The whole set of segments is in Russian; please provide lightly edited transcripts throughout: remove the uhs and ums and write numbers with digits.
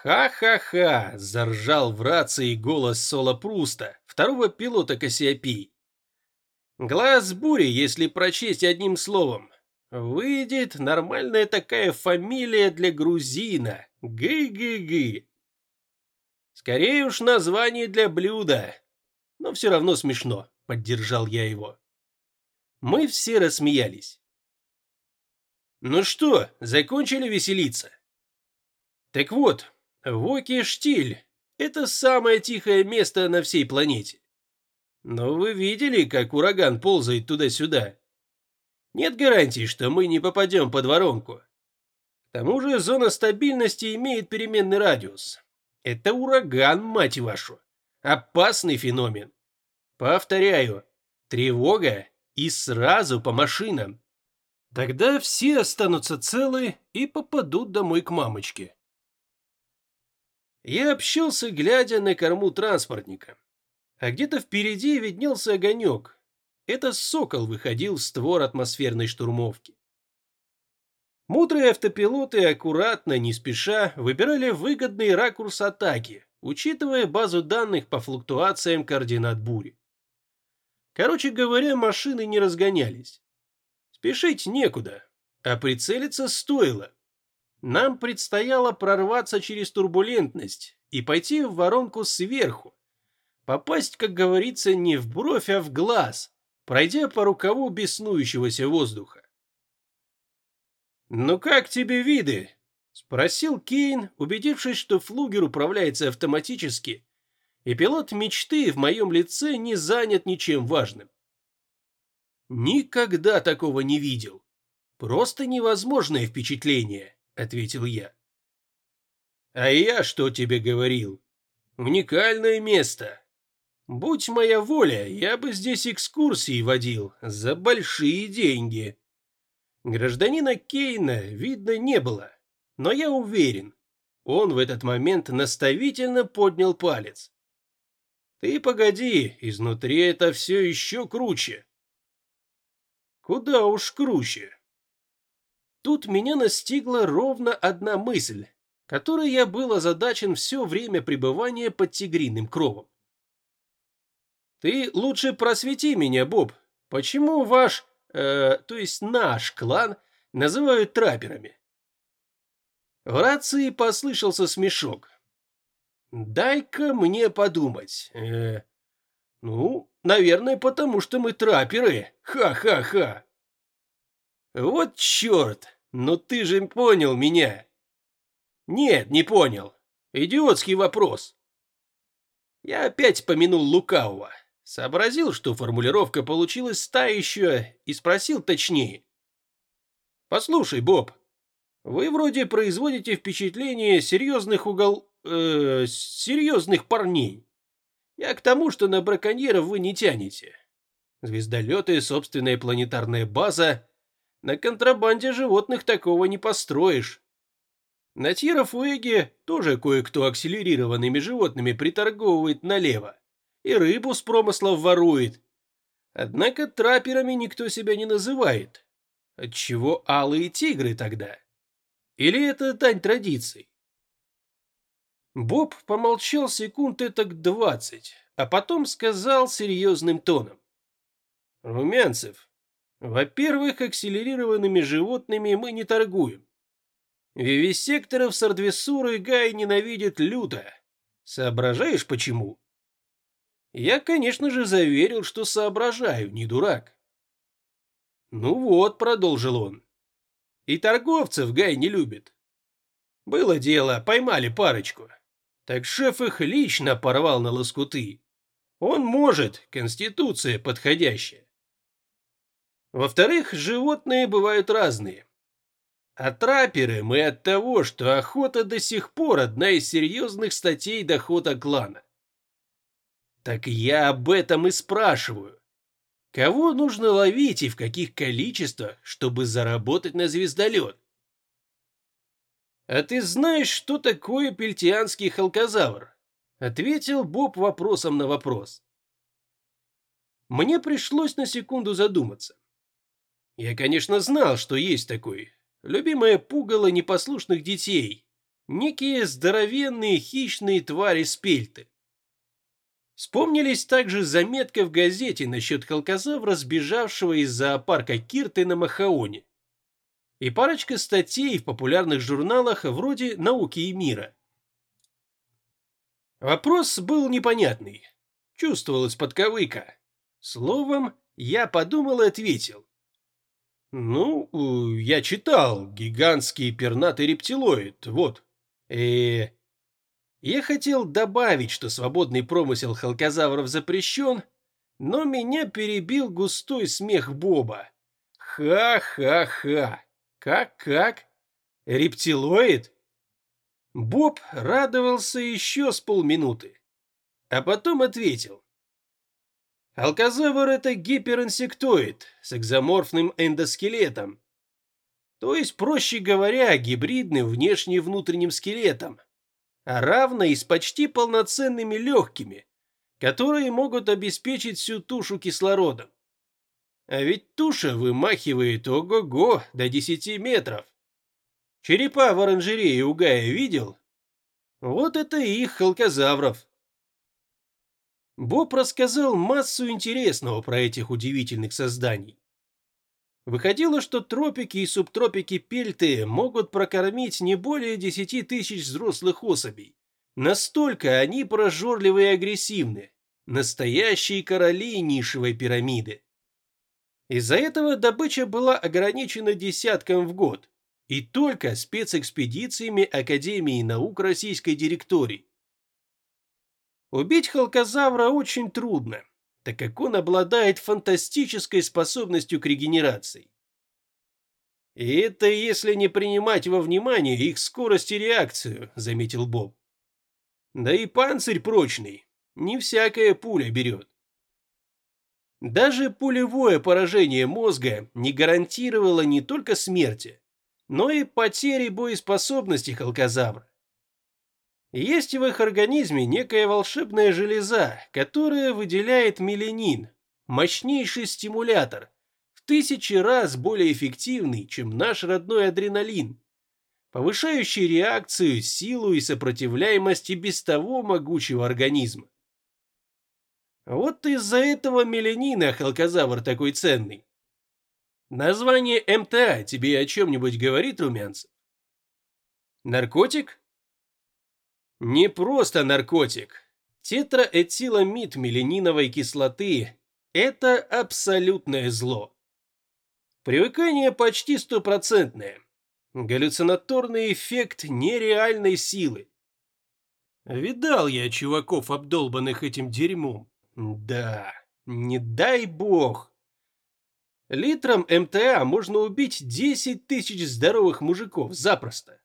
«Ха-ха-ха!» — заржал в рации голос Соло Пруста, второго пилота Кассиопеи. «Глаз бури, если прочесть одним словом. Выйдет нормальная такая фамилия для грузина. Гы-гы-гы. Скорее уж название для блюда. Но все равно смешно», — поддержал я его. Мы все рассмеялись. «Ну что, закончили веселиться?» «Так вот, Воки-Штиль — это самое тихое место на всей планете. Но вы видели, как ураган ползает туда-сюда? Нет гарантии, что мы не попадем под воронку. К тому же зона стабильности имеет переменный радиус. Это ураган, мать вашу. Опасный феномен. Повторяю, тревога и сразу по машинам. Тогда все останутся целы и попадут домой к мамочке». Я общался, глядя на корму транспортника. А где-то впереди виднелся огонек. Это Сокол выходил в створ атмосферной штурмовки. Мудрые автопилоты аккуратно, не спеша, выбирали выгодный ракурс атаки, учитывая базу данных по флуктуациям координат бури. Короче говоря, машины не разгонялись. Спешить некуда, а прицелиться стоило. Нам предстояло прорваться через турбулентность и пойти в воронку сверху. Попасть, как говорится, не в бровь, а в глаз, пройдя по рукаву беснующегося воздуха. «Ну как тебе виды?» — спросил Кейн, убедившись, что флугер управляется автоматически, и пилот мечты в моем лице не занят ничем важным. «Никогда такого не видел. Просто невозможное впечатление», — ответил я. «А я что тебе говорил? Уникальное место. Будь моя воля, я бы здесь экскурсии водил за большие деньги». Гражданина Кейна видно не было, но я уверен, он в этот момент наставительно поднял палец. «Ты погоди, изнутри это все еще круче». «Куда уж круче». Тут меня настигла ровно одна мысль, которой я был озадачен все время пребывания под тигриным кровом. «Ты лучше просвети меня, Боб, почему то есть наш клан называют трапперами?» В рации послышался смешок. «Дай-ка мне подумать. Ну, наверное, потому что мы трапперы. Ха-ха-ха». «Вот черт, ну ты же понял меня». «Нет, не понял. Идиотский вопрос». Я опять помянул лукавого. Сообразил, что формулировка получилась та еще, и спросил точнее. «Послушай, Боб, вы вроде производите впечатление серьезных парней. Я к тому, что на браконьеров вы не тянете. Звездолеты, собственная планетарная база. На контрабанде животных такого не построишь. На Тьера-Фуэге тоже кое-кто акселерированными животными приторговывает налево и рыбу с промыслов ворует. Однако трапперами никто себя не называет. Отчего алые тигры тогда? Или это дань традиций?» Боб помолчал секунд этак 20, а потом сказал серьезным тоном. «Румянцев, во-первых, акселерированными животными мы не торгуем. Вивисекторов с Ардвесурой Гай ненавидит люто. Соображаешь, почему?» Я, конечно же, заверил, что соображаю, не дурак. «Ну вот», — продолжил он, — «и торговцев Гай не любит. Было дело, поймали парочку. Так шеф их лично порвал на лоскуты. Он может, конституция подходящая. Во-вторых, животные бывают разные. А трапперы мы от того, что охота до сих пор одна из серьезных статей дохода клана. Так я об этом и спрашиваю. Кого нужно ловить и в каких количествах, чтобы заработать на звездолет? «А ты знаешь, что такое пельтианский халкозавр?» — ответил Боб вопросом на вопрос. Мне пришлось на секунду задуматься. Я, конечно, знал, что есть такой. Любимое пугало непослушных детей. некие здоровенные хищные твари-спельты. Вспомнились также заметка в газете насчет халкозавра, сбежавшего из зоопарка Кирты на Махаоне, и парочка статей в популярных журналах вроде «Науки и мира». Вопрос был непонятный, чувствовалась подковыка. Словом, я подумал и ответил. Ну, я читал «Гигантский пернатый рептилоид», вот. Я хотел добавить, что свободный промысел халкозавров запрещен, но меня перебил густой смех Боба. Ха-ха-ха. Как? Рептилоид? Боб радовался еще с полминуты, а потом ответил. Халкозавр — это гиперинсектоид с экзоморфным эндоскелетом, то есть, проще говоря, гибридным внешне и внутренним скелетом, а равно и с почти полноценными легкими, которые могут обеспечить всю тушу кислородом. А ведь туша вымахивает ого-го до 10 метров. Черепа в оранжерее у Гая видел? Вот это и их халкозавров. Боб рассказал массу интересного про этих удивительных созданий. Выходило, что тропики и субтропики Пельты могут прокормить не более 10 тысяч взрослых особей. Настолько они прожорливы и агрессивны. Настоящие короли нишевой пирамиды. Из-за этого добыча была ограничена десятком в год. И только спецэкспедициями Академии наук Российской директории. Убить халкозавра очень трудно, так как он обладает фантастической способностью к регенерации. И это если не принимать во внимание их скорость и реакцию, заметил Боб. Да и панцирь прочный, не всякая пуля берет. Даже пулевое поражение мозга не гарантировало не только смерти, но и потери боеспособности халкозавра. Есть в их организме некая волшебная железа, которая выделяет меленин, мощнейший стимулятор, в 1000 раз более эффективный, чем наш родной адреналин, повышающий реакцию, силу и сопротивляемость и без того могучего организма. Вот из-за этого меленина халкозавр такой ценный. Название МТА тебе о чем-нибудь говорит, Румянцев? Наркотик? Не просто наркотик. Тетраэтиламид мелениновой кислоты – это абсолютное зло. Привыкание почти стопроцентное. Галлюцинаторный эффект нереальной силы. Видал я чуваков, обдолбанных этим дерьмом. Да, не дай бог. Литром МТА можно убить 10 тысяч здоровых мужиков запросто.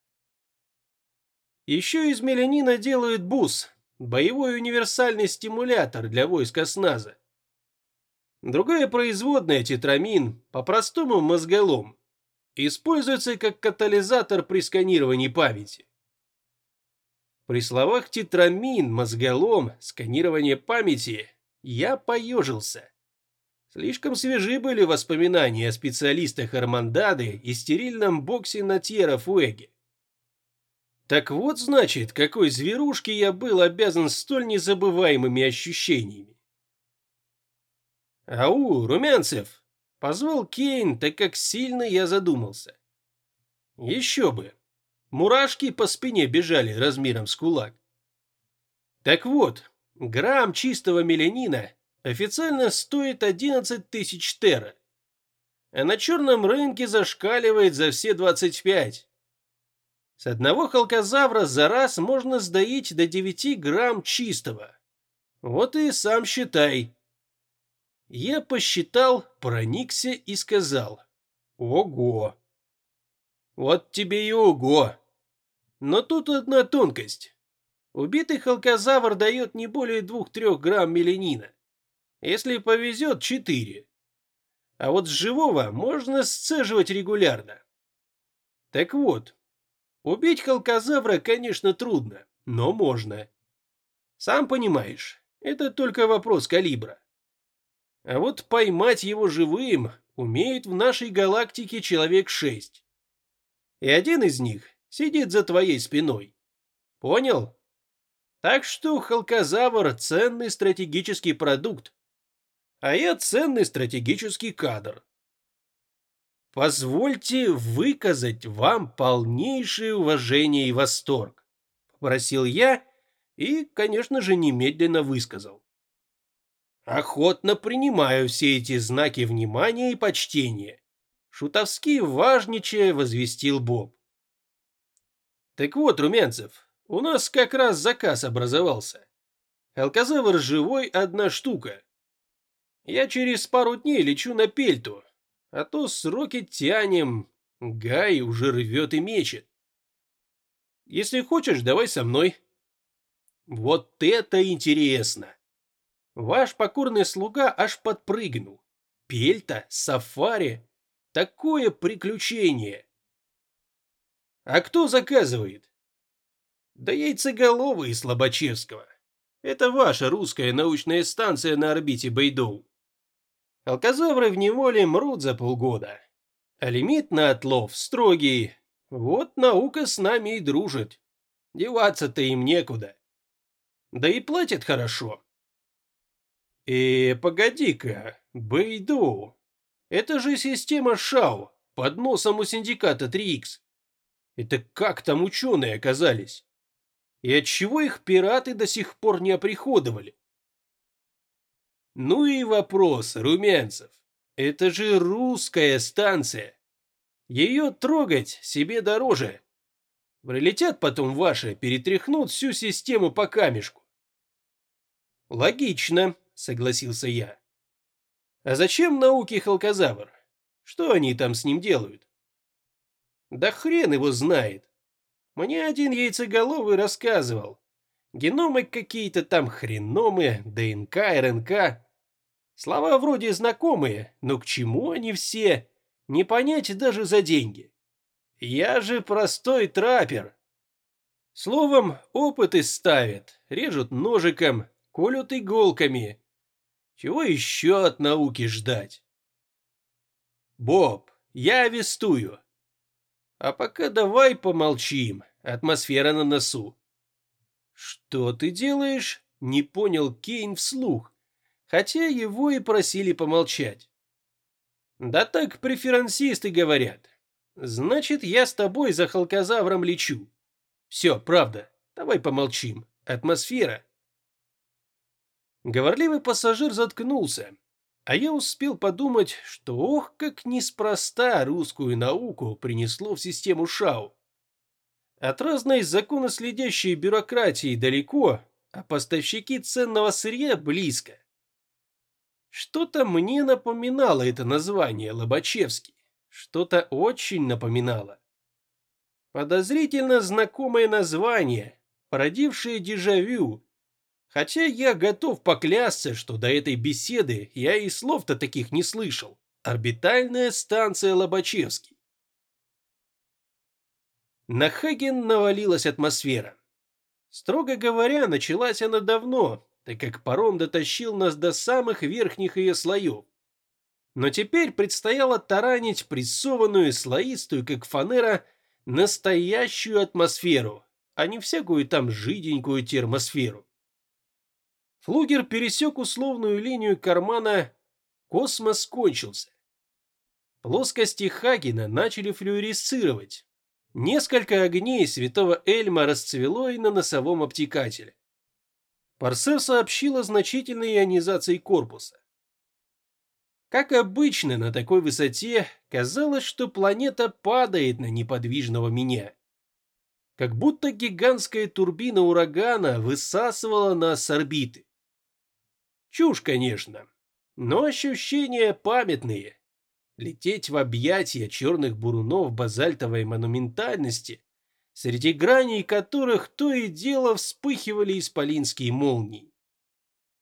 Еще из меленина делают БУС, боевой универсальный стимулятор для войск осназа. Другое производное, тетрамин, по-простому мозголом, используется как катализатор при сканировании памяти. При словах тетрамин, мозголом, сканирование памяти я поежился. Слишком свежи были воспоминания о специалистах Армандады и стерильном боксе на Тьерра-Фуэге. Так вот, значит, какой зверушке я был обязан столь незабываемыми ощущениями. «Ау, Румянцев!» — позвал Кейн, так как сильно я задумался. Еще бы! Мурашки по спине бежали размером с кулак. Так вот, грамм чистого меленина официально стоит 11 тысяч терра, а на черном рынке зашкаливает за все 25. С одного халкозавра за раз можно сдоить до 9 грамм чистого. Вот и сам считай. Я посчитал, проникся и сказал: ого! Вот тебе и ого! Но тут одна тонкость. Убитый халкозавр дает не более 2-3 грамм меленина. Если повезет, 4. А вот с живого можно сцеживать регулярно. Так вот, убить халкозавра, конечно, трудно, но можно. Сам понимаешь, это только вопрос калибра. А вот поймать его живым умеет в нашей галактике человек 6. И один из них сидит за твоей спиной. Понял? Так что Халказавр — ценный стратегический продукт, а я ценный стратегический кадр. Позвольте выказать вам полнейшее уважение и восторг, попросил я и, конечно же, немедленно высказал. Охотно принимаю все эти знаки внимания и почтения, шутовски важничая возвестил Боб. Так вот, Румянцев, у нас как раз заказ образовался. Алказавр живой — одна штука. Я через пару дней лечу на Пельту, а то сроки тянем, Гай уже рвет и мечет. Если хочешь, давай со мной. Вот это интересно. Ваш покорный слуга аж подпрыгнул. Пельта, сафари, такое приключение. А кто заказывает? Да яйцеголовый из Слободчевского. Это ваша русская научная станция на орбите Бэйдоу. Алказавры в неволе мрут за полгода. А лимит на отлов строгий. Вот наука с нами и дружит. Деваться-то им некуда. Да и платят хорошо. Погоди-ка, Бэйдоу. Это же система ШАО под носом у синдиката 3Х. Это как там ученые оказались? И отчего их пираты до сих пор не оприходовали? Ну и вопрос, Румянцев. Это же русская станция. Ее трогать себе дороже. Прилетят потом ваши, перетряхнут всю систему по камешку. Логично, согласился я. А зачем науке Халказавр? Что они там с ним делают? Да хрен его знает. Мне один яйцеголовый рассказывал. Геномы какие-то там хреномы, ДНК, РНК. Слова вроде знакомые, но к чему они все? Не понять даже за деньги. Я же простой траппер. Словом, опыты ставят, режут ножиком, колют иголками. Чего еще от науки ждать? Боб, я вестую. А пока давай помолчим, атмосфера на носу. Что ты делаешь? Не понял Кейн вслух, хотя его и просили помолчать. Да так преферансисты говорят. Значит, я с тобой за Халказавром лечу. Все, правда, давай помолчим. Атмосфера. Говорливый пассажир заткнулся, а я успел подумать, что ох, как неспроста русскую науку принесло в систему ШАУ. От разной законоследящей бюрократии далеко, а поставщики ценного сырья близко. Что-то мне напоминало это название Лобачевский. Что-то очень напоминало. Подозрительно знакомое название, породившее дежавю. Хотя я готов поклясться, что до этой беседы я и слов-то таких не слышал. Орбитальная станция Лобачевский. На Хаген навалилась атмосфера. Строго говоря, началась она давно, так как паром дотащил нас до самых верхних ее слоев. Но теперь предстояло таранить прессованную, слоистую, как фанера, настоящую атмосферу, а не всякую там жиденькую термосферу. Флугер пересек условную линию кармана, космос кончился. Плоскости Хагена начали флюоресцировать. Несколько огней святого Эльма расцвело и на носовом обтекателе. Парсер сообщил о значительной ионизации корпуса. Как обычно, на такой высоте казалось, что планета падает на неподвижного меня. Как будто гигантская турбина урагана высасывала нас с орбиты. Чушь, конечно, но ощущения памятные. Лететь в объятия черных бурунов базальтовой монументальности, среди граней которых то и дело вспыхивали исполинские молнии.